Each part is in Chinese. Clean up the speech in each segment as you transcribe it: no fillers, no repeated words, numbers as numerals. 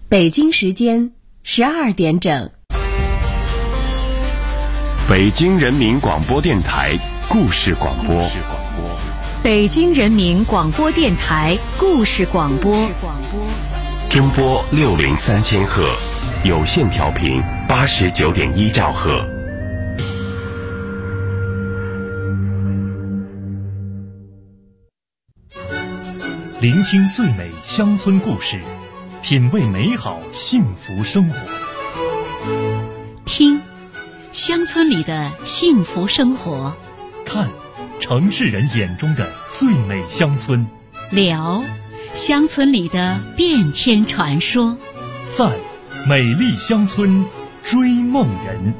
北京时间12点整。 北京人民广播电台故事广播。 北京人民广播电台故事广播。 中波603000赫，有线调频89.1兆赫。 聆听最美乡村故事，品味美好幸福生活。 听乡村里的幸福生活， 看城市人眼中的最美乡村， 聊乡村里的变迁传说， 赞美丽乡村追梦人。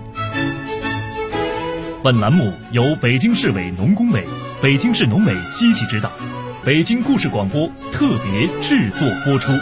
本栏目由北京市委农工委、北京市农委积极指导，北京故事广播特别制作播出。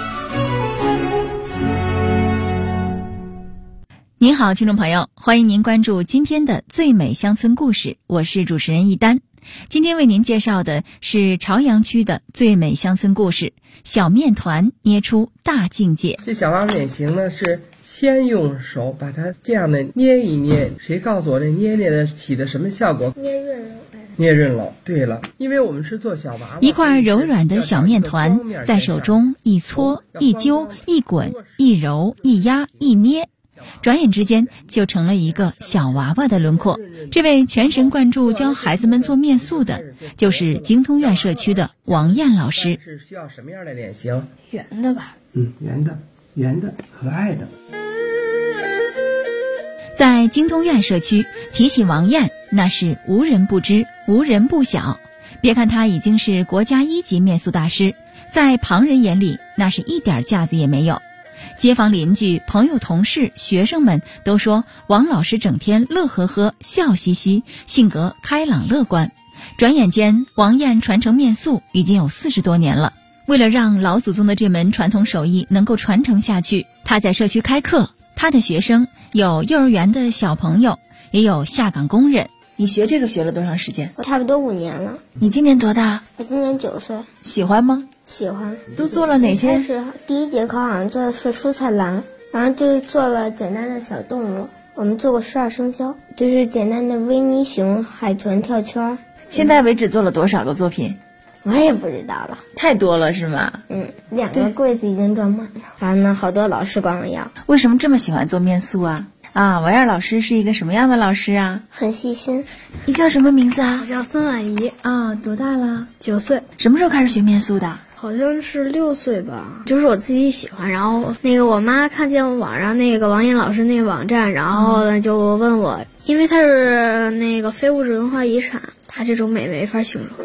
您好，听众朋友，欢迎您关注今天的最美乡村故事，我是主持人一丹。今天为您介绍的是朝阳区的最美乡村故事，小面团捏出大境界。 这小娃娃脸型呢，是先用手把它这样的捏一捏，谁告诉我这捏的起的什么效果？捏润了。对了，因为我们是做小娃娃， 一块柔软的小面团在手中一搓一揪一滚一揉一压一捏，转眼之间就成了一个小娃娃的轮廓。这位全神贯注教孩子们做面塑的，就是京通苑社区的王艳老师。 是需要什么样的脸型？ 圆的吧？ 圆的，可爱的。 在京通苑社区，提起王艳，那是无人不知，无人不晓。别看她已经是国家1级面塑大师，在旁人眼里，那是一点架子也没有。街坊邻居、朋友、同事、学生们都说王老师整天乐呵呵、笑嘻嘻，性格开朗乐观。转眼间，王艳传承面塑已经有40多年了。为了让老祖宗的这门传统手艺能够传承下去，他在社区开课。他的学生有幼儿园的小朋友，也有下岗工人。你学这个学了多长时间？ 我差不多5年了。 你今年多大？ 我今年9岁。 喜欢吗？ 喜欢。 都做了哪些？ 开始第一节课好像做的是蔬菜篮，然后就做了简单的小动物。我们做过12生肖，就是简单的维尼熊、海豚跳圈。 现在为止做了多少个作品？ 我也不知道了， 太多了是吗 ？2个柜子已经装满了。然后呢，好多老师管我要。 为什么这么喜欢做面塑啊？王艳老师是一个什么样的老师啊？ 很细心。 你叫什么名字啊？ 我叫孙婉怡。 多大了 ？9岁。 什么时候开始学面塑的？ 好像是6岁吧。就是我自己喜欢，然后我妈看见网上王艳老师那个网站，然后呢就问我，因为它是非物质文化遗产，它这种美没法形容。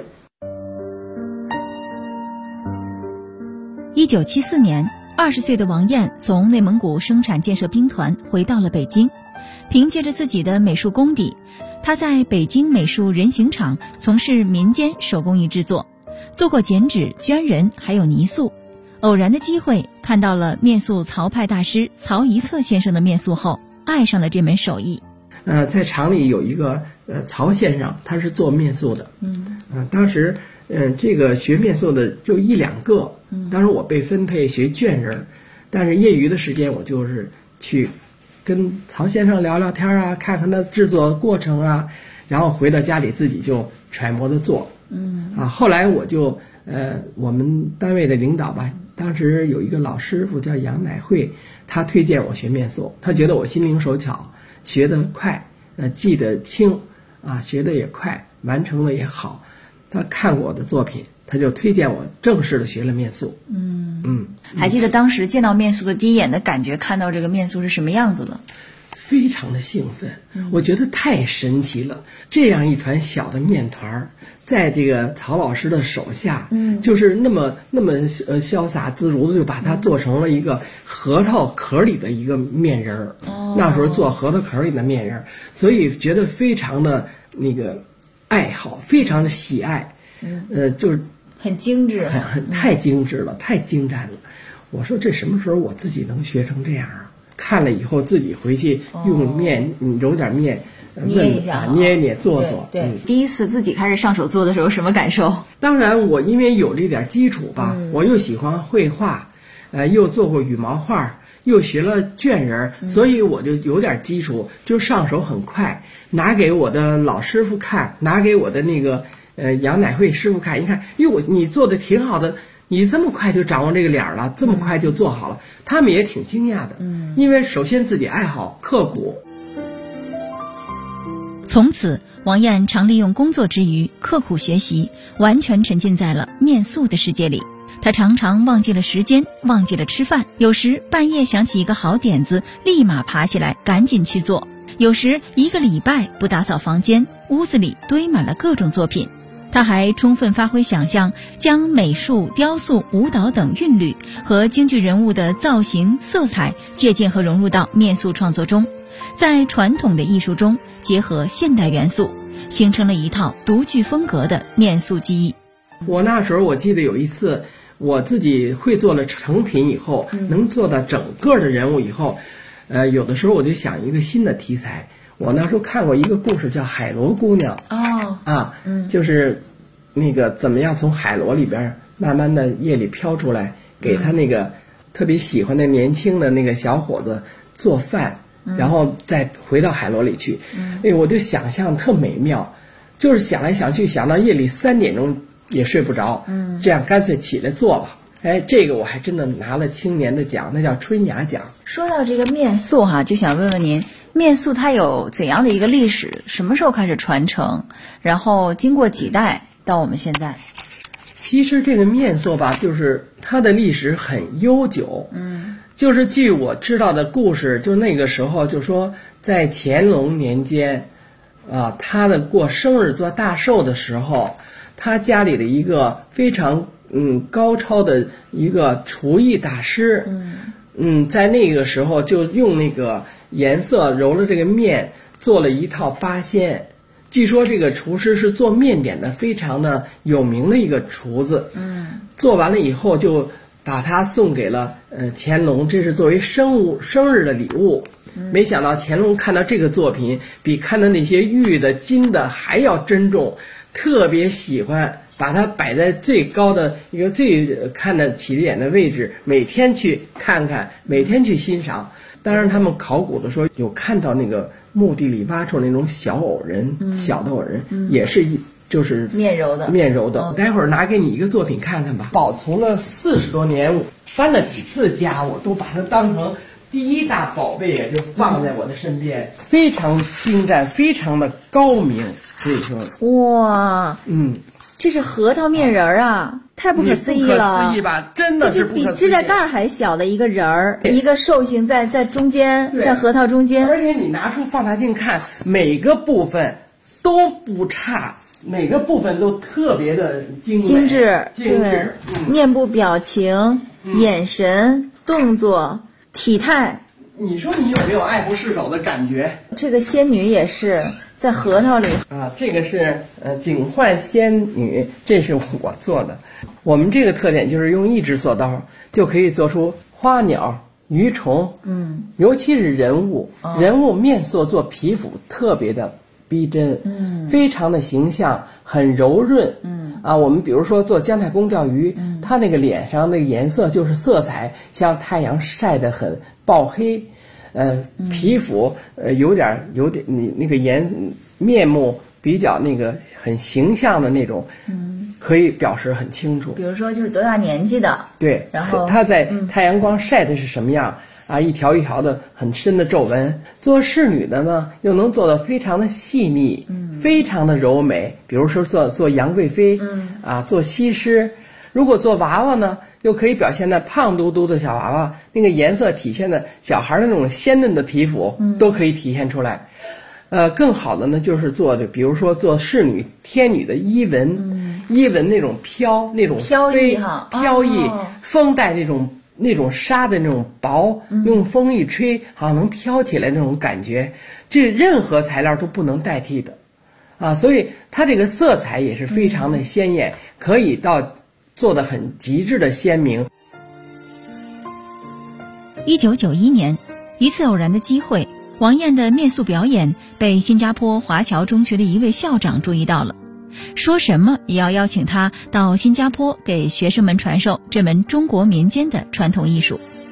1974年，20岁的王艳从内蒙古生产建设兵团回到了北京。凭借着自己的美术功底，她在北京美术人形厂从事民间手工艺制作，做过剪纸、绢人还有泥塑。偶然的机会看到了面塑曹派大师曹一策先生的面塑后，爱上了这门手艺。 在厂里有一个曹先生，他是做面塑的。当时这个学面塑的就1、2个。当时我被分配学绢人，但是业余的时间我就是去跟曹先生聊聊天啊，看看他制作过程啊，然后回到家里自己就揣摩着做。后来我就我们单位的领导吧，当时有一个老师傅叫杨乃慧，他推荐我学面塑，他觉得我心灵手巧，学得快，记得清学得也快，完成的也好。他看过我的作品，他就推荐我正式的学了面塑。 还记得当时见到面塑的第一眼的感觉，看到这个面塑是什么样子的？ 非常的兴奋，我觉得太神奇了。这样一团小的面团，在这个曹老师的手下，就是那么潇洒自如的就把它做成了一个核桃壳里的一个面人儿。那时候做核桃壳里的面人，所以觉得非常的爱好，非常的喜爱。就是很精致， 太精致了，太精湛了。我说这什么时候我自己能学成这样啊？看了以后自己回去用面揉点面捏一下， 捏一捏做做。 对，第一次自己开始上手做的时候什么感受？ 当然我因为有这点基础吧，我又喜欢绘画，又做过羽毛画， 又学了卷人，所以我就有点基础，就上手很快。拿给我的老师傅看，拿给我的那个杨乃慧师傅看，一看，哟，你做的挺好的，你这么快就掌握这个脸了，这么快就做好了，他们也挺惊讶的。因为首先自己爱好刻苦。 从此，王燕常利用工作之余刻苦学习，完全沉浸在了面塑的世界里。她常常忘记了时间，忘记了吃饭，有时半夜想起一个好点子，立马爬起来赶紧去做，有时1个礼拜不打扫房间，屋子里堆满了各种作品。她还充分发挥想象，将美术、雕塑、舞蹈等韵律和京剧人物的造型、色彩借鉴和融入到面塑创作中，在传统的艺术中结合现代元素，形成了一套独具风格的面塑技艺。 我那时候我记得有一次，我自己会做了成品以后，能做到整个的人物以后，有的时候我就想一个新的题材。我那时候看过一个故事叫《海螺姑娘》就是那个怎么样从海螺里边慢慢的夜里飘出来，给他那个特别喜欢的年轻的那个小伙子做饭，然后再回到海螺里去。我就想象特美妙，就是想来想去，想到夜里3点钟也睡不着，这样干脆起来做吧。这个我还真的拿了青年的奖，那叫春雅奖。 说到这个面塑就想问问您，面塑它有怎样的一个历史？什么时候开始传承？然后经过几代到我们现在？ 其实这个面塑吧，就是它的历史很悠久。就是据我知道的故事，就那个时候就说，在乾隆年间，他的过生日做大寿的时候，他家里的一个非常高超的一个厨艺大师，在那个时候就用那个颜色揉了这个面，做了一套八仙。据说这个厨师是做面点的非常的有名的一个厨子，做完了以后就把它送给了乾隆，这是作为生日的礼物。没想到乾隆看到这个作品，比看到那些玉的金的还要珍重，特别喜欢，把它摆在最高的一个最看得起眼的位置，每天去看看，每天去欣赏。当然他们考古的时候有看到那个墓地里挖出那种小偶人，小的偶人，也是就是面揉的。 待会儿拿给你一个作品看看吧，保存了40多年，搬了几次家，我都把它当成第一大宝贝，也就放在我的身边，非常精湛，非常的高明，可以说。 哇，这是核桃面人啊，太不可思议了！ 不可思议吧？真的是不可思议。 比指甲盖还小的一个人儿，一个兽形在中间，在核桃中间。 而且你拿出放大镜看，每个部分都不差，每个部分都特别的精致。 面部表情、眼神、动作、体态。 你说你有没有爱不释手的感觉？ 这个仙女也是在核桃里这个是警幻仙女，这是我做的。我们这个特点就是用一只塑刀就可以做出花鸟、鱼虫，尤其是人物，人物面塑做皮肤特别的逼真，非常的形象，很柔润，我们比如说做姜太公钓鱼，他那个脸上那个颜色就是色彩像太阳晒得很爆黑，皮肤有点你那个面目比较那个很形象的那种，可以表示很清楚。 比如说就是多大年纪的， 对，然后他在太阳光晒的是什么样一条一条的很深的皱纹。做侍女的呢，又能做得非常的细腻，非常的柔美。比如说做杨贵妃，做西施。如果做娃娃呢，又可以表现在胖嘟嘟的小娃娃，那个颜色体现的小孩的那种鲜嫩的皮肤，都可以体现出来。更好的呢，就是比如说做侍女、天女的衣纹，衣纹那种那种飘逸， 风带那种纱的那种薄，用风一吹，好像能飘起来那种感觉，这任何材料都不能代替的，所以它这个色彩也是非常的鲜艳，可以做得很极致的鲜明。 1991年，一次偶然的机会，王燕的面塑表演被新加坡华侨中学的一位校长注意到了，说什么也要邀请他到新加坡给学生们传授这门中国民间的传统艺术。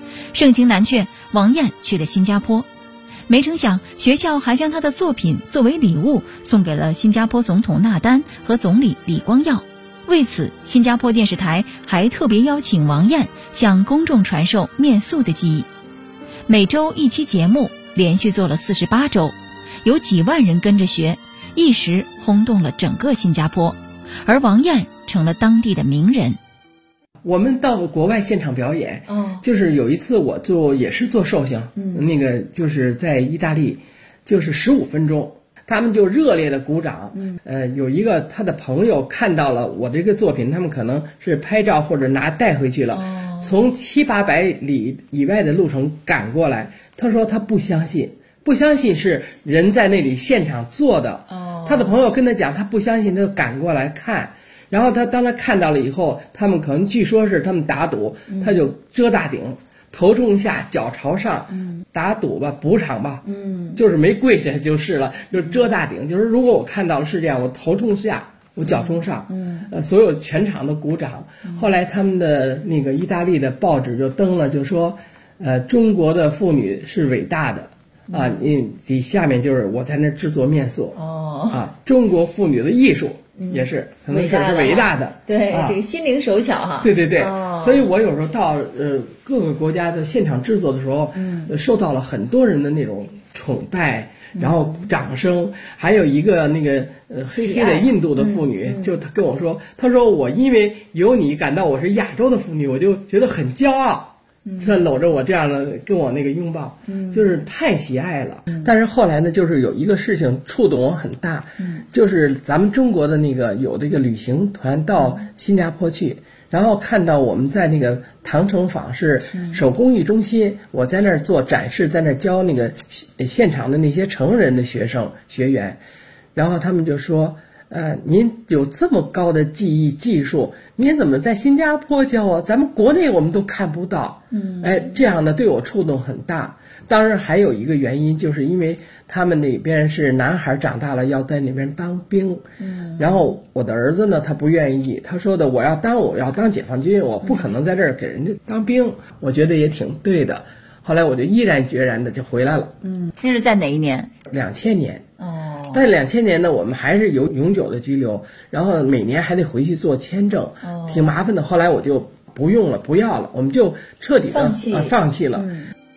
盛情难却，王燕去了新加坡。没成想，学校还将他的作品作为礼物送给了新加坡总统纳丹和总理李光耀。为此，新加坡电视台还特别邀请王燕向公众传授面塑的技艺。每周一期节目，连续做了48周，有几万人跟着学，一时轰动了整个新加坡，而王燕成了当地的名人。 我们到国外现场表演，就是有一次我也是做寿星，那个就是在意大利，就是15分钟，他们就热烈的鼓掌。有一个他的朋友看到了我这个作品，他们可能是拍照或者带回去了，从700-800里以外的路程赶过来，他说他不相信是人在那里现场做的。他的朋友跟他讲，他不相信，他就赶过来看。然后当他看到了以后，他们可能据说是他们打赌，他就遮大顶，头冲下，脚朝上，打赌吧，补场吧，就是没跪下就是了，就是遮大顶，就是如果我看到了是这样，我头冲下，我脚冲上，所有全场的鼓掌。后来他们的那个意大利的报纸就登了，就说，中国的妇女是伟大的。下面就是我在那制作面塑，中国妇女的艺术也是可能是伟大的， 对，这个心灵手巧哈。 对，所以我有时候到各个国家的现场制作的时候，受到了很多人的那种崇拜，然后掌声。还有一个那个黑的印度的妇女，就她跟我说，她说我因为有你感到我是亚洲的妇女，我就觉得很骄傲。这搂着我这样的跟我那个拥抱，就是太喜爱了。但是后来呢，就是有一个事情触动我很大，就是咱们中国的那个有这个旅行团到新加坡去，然后看到我们在那个唐城坊是手工艺中心，我在那儿做展示，在那儿教那个现场的那些成人的学员，然后他们就说，您有这么高的技术，您怎么在新加坡教啊？咱们国内我们都看不到。这样的对我触动很大。当然还有一个原因，就是因为他们那边是男孩长大了要在那边当兵，然后我的儿子呢，他不愿意，他说的我要当解放军，我不可能在这儿给人家当兵。我觉得也挺对的。后来我就毅然决然的就回来了。 那是在哪一年 ？2000年。但是2000年呢，我们还是有永久的居留，然后每年还得回去做签证，挺麻烦的。后来我就不用了，不要了，我们就彻底的放弃了。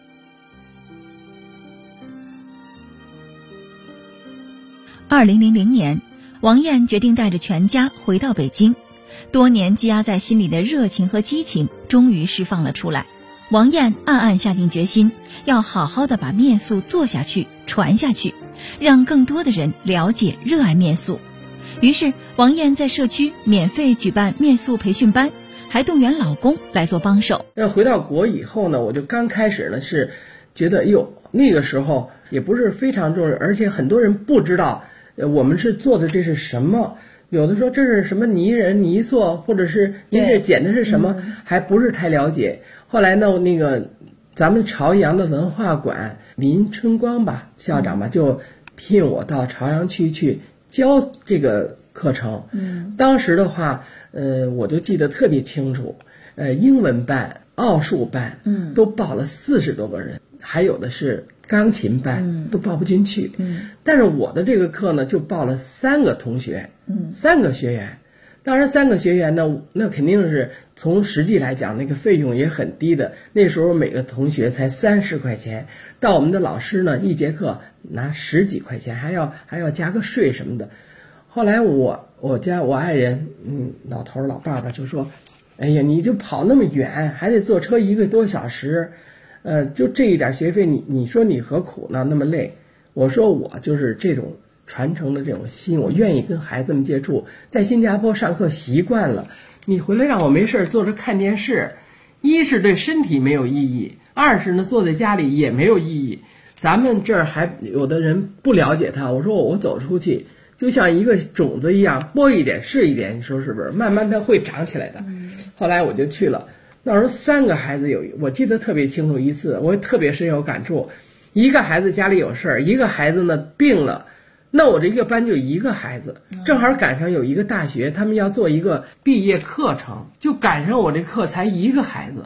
2000年，王燕决定带着全家回到北京，多年积压在心里的热情和激情终于释放了出来。王燕暗暗下定决心，要好好的把面塑做下去，传下去，让更多的人了解热爱面塑。于是王燕在社区免费举办面塑培训班，还动员老公来做帮手。 回到国以后呢，我就刚开始呢是觉得，那个时候也不是非常重要，而且很多人不知道我们是做的这是什么。有的说这是什么泥人泥塑，或者是您这剪的是什么，还不是太了解。后来呢，那个咱们朝阳的文化馆林春光校长就聘我到朝阳区去教这个课程。当时的话，我就记得特别清楚，英文班、奥数班，都报了40多个人，还有的是钢琴班，都报不进去。但是我的这个课呢，就报了3个同学，3个学员。当然3个学员呢，那肯定是从实际来讲，那个费用也很低的。那时候每个同学才30块钱，到我们的老师呢，一节课拿10几块钱，还要加个税什么的。后来我爱人，老头老爸爸就说，哎呀，你就跑那么远，还得坐车1个多小时，就这一点学费，你说你何苦呢？那么累。我说我就是这种传承的这种心，我愿意跟孩子们接触，在新加坡上课习惯了，你回来让我没事坐着看电视，一是对身体没有意义，二是呢坐在家里也没有意义。咱们这儿还有的人不了解他，我说我走出去就像一个种子一样，播一点是一点，你说是不是？慢慢它会长起来的。后来我就去了，那时候3个孩子我记得特别清楚，一次我特别深有感触。一个孩子家里有事儿，一个孩子呢病了，那我这个班就1个孩子，正好赶上有一个大学他们要做一个毕业课程，就赶上我这课才1个孩子，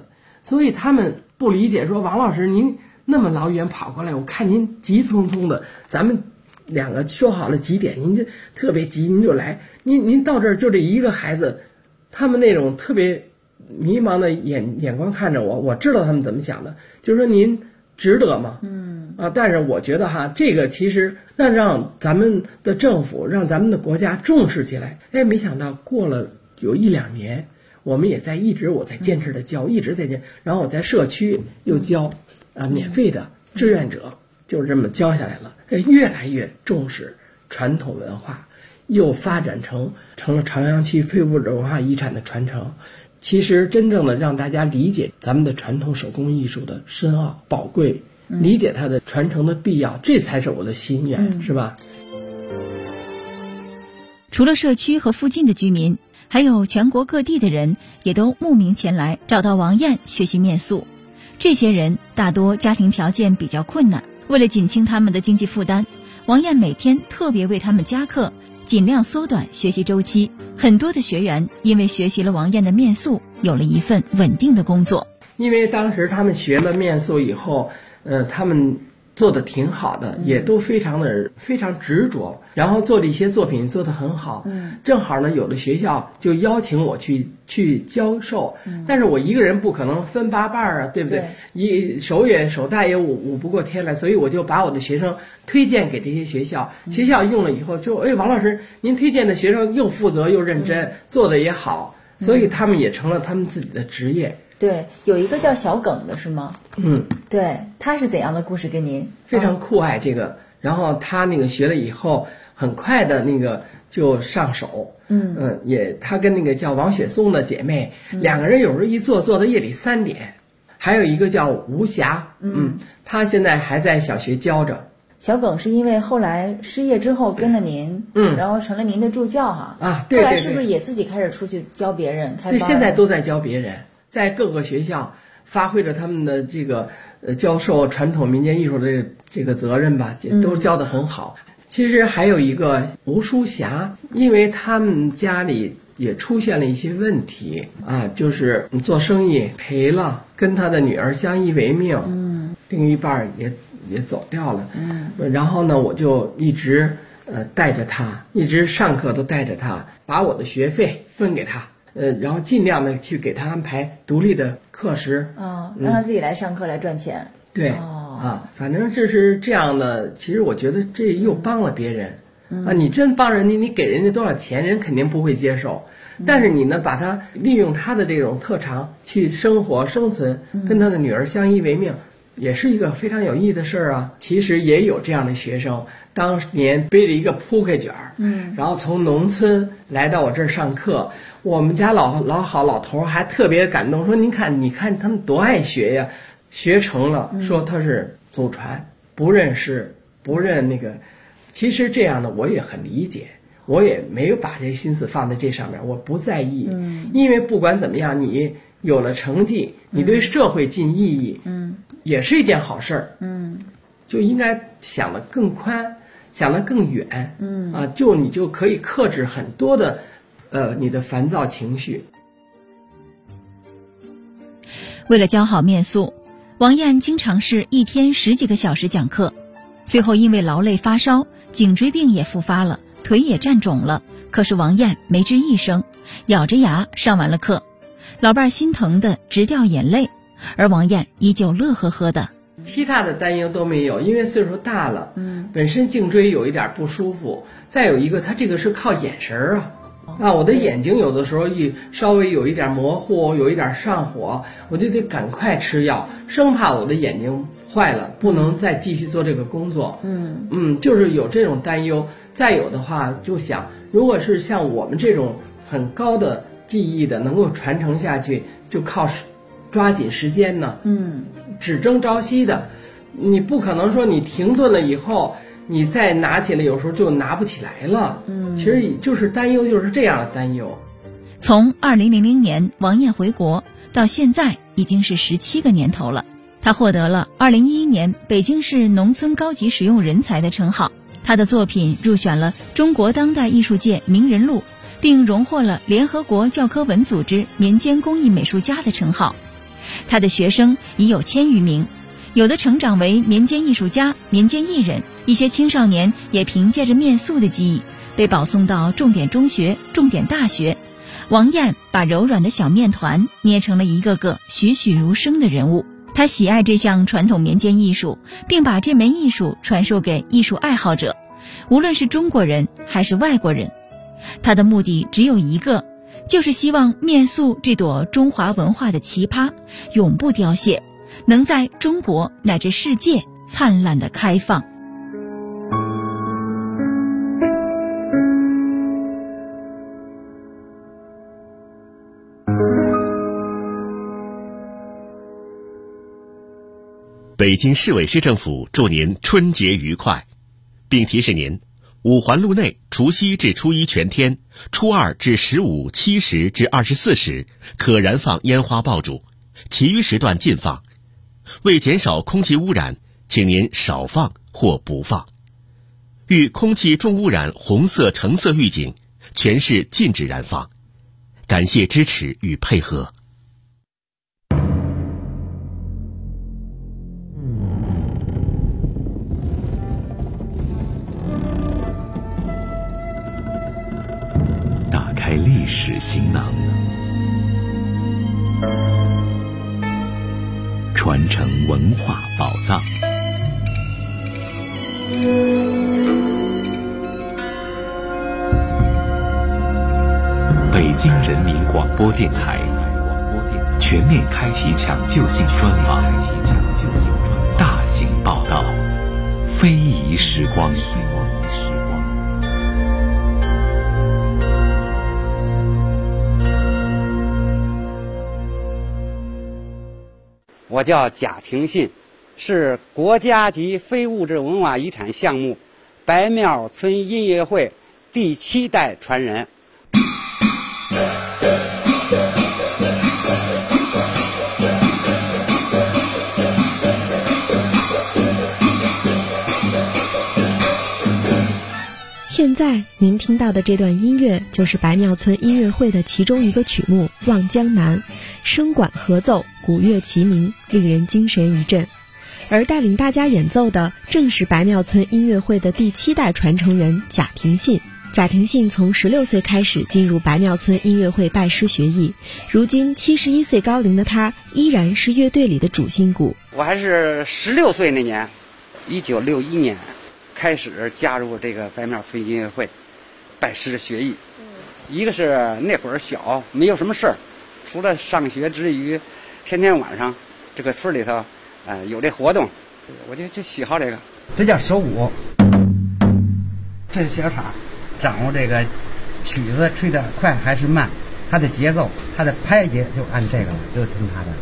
所以他们不理解，说王老师您那么老远跑过来，我看您急匆匆的，咱们2个说好了几点，您就特别急，您就来，您到这儿就这一个孩子，他们那种特别迷茫的眼光看着我，我知道他们怎么想的，就是说您值得吗？但是我觉得哈，这个其实那让咱们的政府，让咱们的国家重视起来。没想到过了有1-2年，我们也我在坚持的教，一直在教，然后我在社区又教，免费的志愿者，就是这么教下来了。越来越重视传统文化，又发展成了朝阳区非物质文化遗产的传承。其实真正的让大家理解咱们的传统手工艺术的深奥宝贵，理解它的传承的必要，这才是我的心愿，是吧？ 除了社区和附近的居民，还有全国各地的人也都慕名前来找到王燕学习面塑。这些人大多家庭条件比较困难，为了减轻他们的经济负担，王燕每天特别为他们加课，尽量缩短学习周期。很多的学员因为学习了王燕的面塑，有了一份稳定的工作。 因为当时他们学了面塑以后，他们做的挺好的，也都非常执着，然后做的一些作品做得很好。正好呢，有的学校就邀请我去教授，但是我一个人不可能分8瓣啊，对不对？手大也舞不过天来，所以我就把我的学生推荐给这些学校，学校用了以后就，王老师您推荐的学生又负责又认真，做的也好，所以他们也成了他们自己的职业。 对，有一个叫小耿的是吗？对，他是怎样的故事跟您？ 非常酷爱这个，然后他那个学了以后，很快的那个就上手。他跟那个叫王雪松的姐妹，2个人有时候一做到夜里3点。还有一个叫吴霞，他现在还在小学教着。 小耿是因为后来失业之后跟了您，然后成了您的助教哈。 对。 后来是不是也自己开始出去教别人开班？ 对，现在都在教别人，在各个学校发挥着他们的这个教授传统民间艺术的这个责任吧，都教得很好。其实还有一个吴淑霞，因为他们家里也出现了一些问题就是做生意赔了，跟他的女儿相依为命，另一半也走掉了。然后呢，我就一直带着他，一直上课都带着他，把我的学费分给他。然后尽量的去给他安排独立的课时， 让他自己来上课来赚钱。 对，反正这是这样的。其实我觉得这又帮了别人，你真帮人家，你给人家多少钱，人肯定不会接受。但是你呢，把他利用他的这种特长去生活生存，跟他的女儿相依为命，也是一个非常有意义的事儿啊。其实也有这样的学生，当年背着一个扑克卷，然后从农村来到我这儿上课。我们家老头还特别感动，说你看他们多爱学呀，学成了，说他是祖传，不认识不认那个。其实这样的我也很理解，我也没有把这心思放在这上面，我不在意。因为不管怎么样，你有了成绩，你对社会尽意义，也是一件好事儿。就应该想得更宽，想得更远。你就可以克制很多的你的烦躁情绪。 为了教好面塑，王燕经常是一天10几个小时讲课，最后因为劳累发烧，颈椎病也复发了，腿也站肿了。可是王燕没吱一声，咬着牙上完了课，老伴儿心疼的直掉眼泪，而王燕依旧乐呵呵的。 其他的担忧都没有，因为岁数大了，本身颈椎有一点不舒服，再有一个他这个是靠眼神我的眼睛有的时候稍微有一点模糊，有一点上火，我就得赶快吃药，生怕我的眼睛坏了，不能再继续做这个工作。就是有这种担忧。再有的话就想，如果是像我们这种很高的技艺的能够传承下去，就靠抓紧时间呢，只争朝夕的，你不可能说你停顿了以后你再拿起来，有时候就拿不起来了。其实就是担忧，就是这样的担忧。 从2000年王燕回国到现在已经是17个年头了，她获得了2011年北京市农村高级实用人才的称号。她的作品入选了中国当代艺术界名人录，并荣获了联合国教科文组织民间工艺美术家的称号。 他的学生已有1000余名，有的成长为民间艺术家、民间艺人，一些青少年也凭借着面塑的技艺被保送到重点中学、重点大学。王燕把柔软的小面团捏成了一个个栩栩如生的人物。他喜爱这项传统民间艺术，并把这门艺术传授给艺术爱好者，无论是中国人还是外国人。他的目的只有一个，就是希望面塑这朵中华文化的奇葩永不凋谢，能在中国乃至世界灿烂地开放。 北京市委市政府祝您春节愉快，并提示您，五环路内除夕至初一全天，初二至15、7时至24时可燃放烟花爆竹，其余时段禁放。为减少空气污染，请您少放或不放。遇空气重污染红色、橙色预警，全市禁止燃放。感谢支持与配合。打开历史行囊，传承文化宝藏。北京人民广播电台全面开启抢救性专访，大型报道，非遗时光。 我叫贾廷信，是国家级非物质文化遗产项目白庙村音乐会第7代传人。 现在您听到的这段音乐就是白庙村音乐会的其中一个曲目《望江南》，声管合奏，鼓乐齐鸣，令人精神一振。而带领大家演奏的正是白庙村音乐会的第7代传承人贾廷信。贾廷信从16岁开始进入白庙村音乐会拜师学艺，如今71岁高龄的他依然是乐队里的主心骨。 我还是16岁那年，1961年开始加入这个白庙村音乐会，拜师学艺。一个是那会儿小，没有什么事儿，除了上学之余，天天晚上这个村里头，有这活动，我就喜好这个。这叫手舞，这是小叉，掌握这个曲子吹得快还是慢，它的节奏，它的拍节就按这个了，就听它的。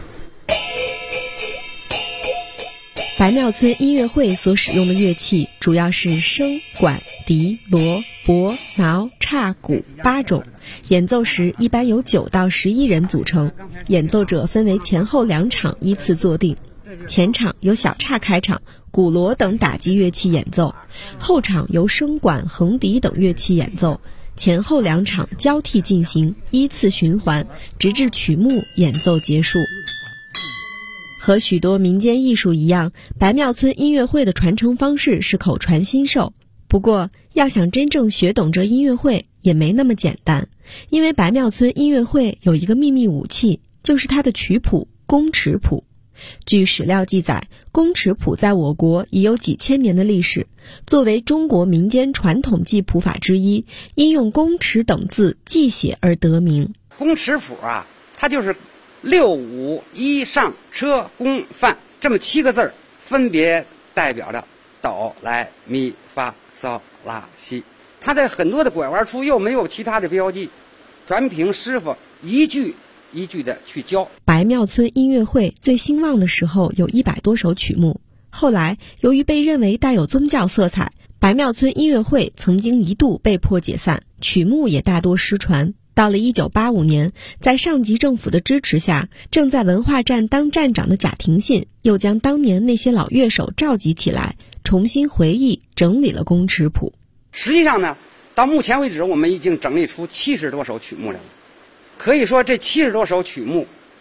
白庙村音乐会所使用的乐器主要是笙、管、笛、锣、钹、挠、叉、鼓8种，演奏时一般由9到11人组成，演奏者分为前后2场依次坐定。前场由小叉开场，鼓锣等打击乐器演奏，后场由笙管、横笛等乐器演奏，前后2场交替进行，依次循环，直至曲目演奏结束。和许多民间艺术一样，白庙村音乐会的传承方式是口传心授。不过，要想真正学懂这音乐会也没那么简单，因为白庙村音乐会有一个秘密武器，就是它的曲谱宫尺谱。据史料记载，宫尺谱在我国已有几千年的历史，作为中国民间传统记谱法之一，因用宫尺等字记写而得名。 宫尺谱啊，它就是6、5、1上车宫范这么7个字儿，分别代表着哆来咪发嗦拉西。它在很多的拐弯处又没有其他的标记，全凭师傅一句一句的去教。 白庙村音乐会最兴旺的时候有100多首曲目，后来由于被认为带有宗教色彩，白庙村音乐会曾经一度被迫解散，曲目也大多失传。到了1985年，在上级政府的支持下，正在文化站当站长的贾廷信又将当年那些老乐手召集起来，重新回忆整理了宫尺谱。 实际上呢，到目前为止我们已经整理出70多首曲目来了。可以说这70多首曲目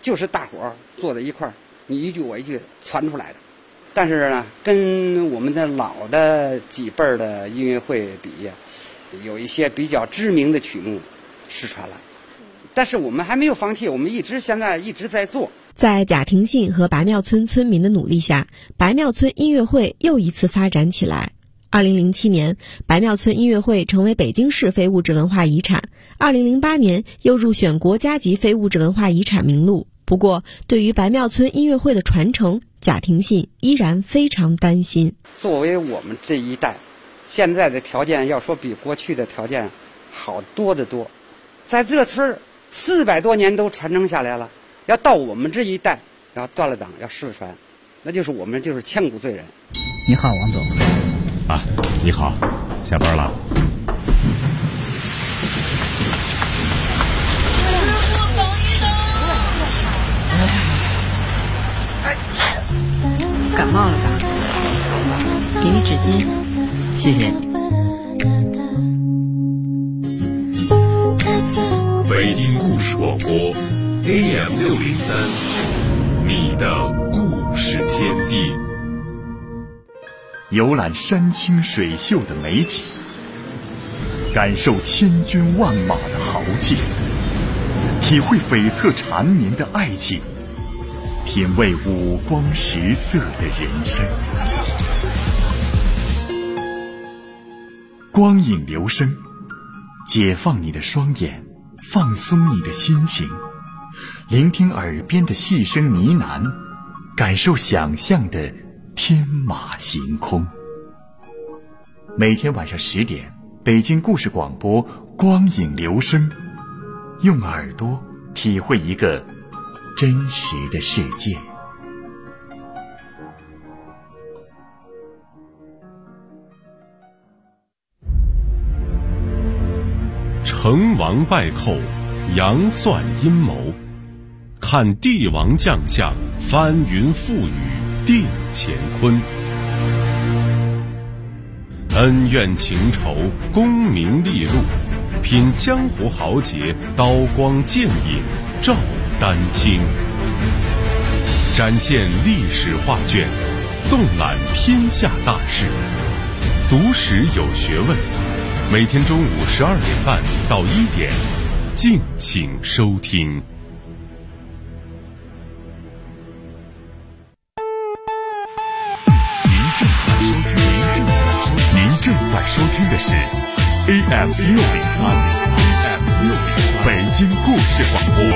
就是大伙儿坐在一块儿，你一句我一句传出来的。但是呢，跟我们的老的几辈儿的音乐会比呀，有一些比较知名的曲目失传了。但是我们还没有放弃，我们现在一直在做。 在贾廷信和白庙村村民的努力下，白庙村音乐会又一次发展起来。2007年，白庙村音乐会成为北京市非物质文化遗产。2008年又入选国家级非物质文化遗产名录。不过，对于白庙村音乐会的传承，贾廷信依然非常担心。 作为我们这一代，现在的条件要说比过去的条件好多得多，在这村400多年都传承下来了，要到我们这一代要断了档，要失传，那就是我们就是千古罪人。 你好，王总。 啊，你好，下班了。 感冒了吧？给你纸巾。 谢谢。 北京故事广播 AM603，你的故事天地。 游览山清水秀的美景，感受千军万马的豪气，体会悱恻缠绵的爱情，品味五光十色的人生。光影留声，解放你的双眼，放松你的心情，聆听耳边的细声呢喃，感受想象的天马行空。每天晚上10点，北京故事广播光影留声，用耳朵体会一个真实的世界。 成王败寇，杨算阴谋，看帝王将相，翻云覆雨，定乾坤。恩怨情仇，功名利禄，品江湖豪杰，刀光剑影，照丹青。展现历史画卷，纵览天下大事，读史有学问。每天中午12点半到1点，敬请收听。 您正在收听的是 AM603，北京故事广播。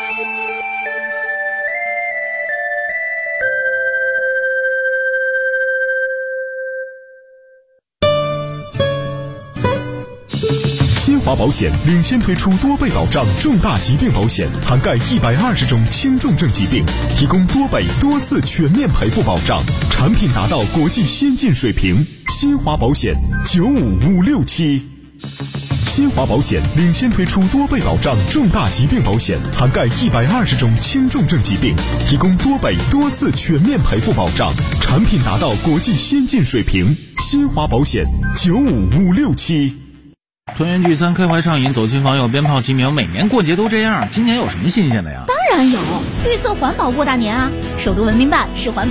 新华保险领先推出多倍保障重大疾病保险，涵盖120种轻重症疾病，提供多倍多次全面赔付保障，产品达到国际先进水平。新华保险95567。新华保险领先推出多倍保障重大疾病保险，涵盖120种轻重症疾病，提供多倍多次全面赔付保障，产品达到国际先进水平。新华保险95567。 团圆聚餐，开怀畅饮，走亲访友，鞭炮齐鸣，每年过节都这样，今年有什么新鲜的呀？ 当然有，绿色环保过大年啊！首都文明办是环保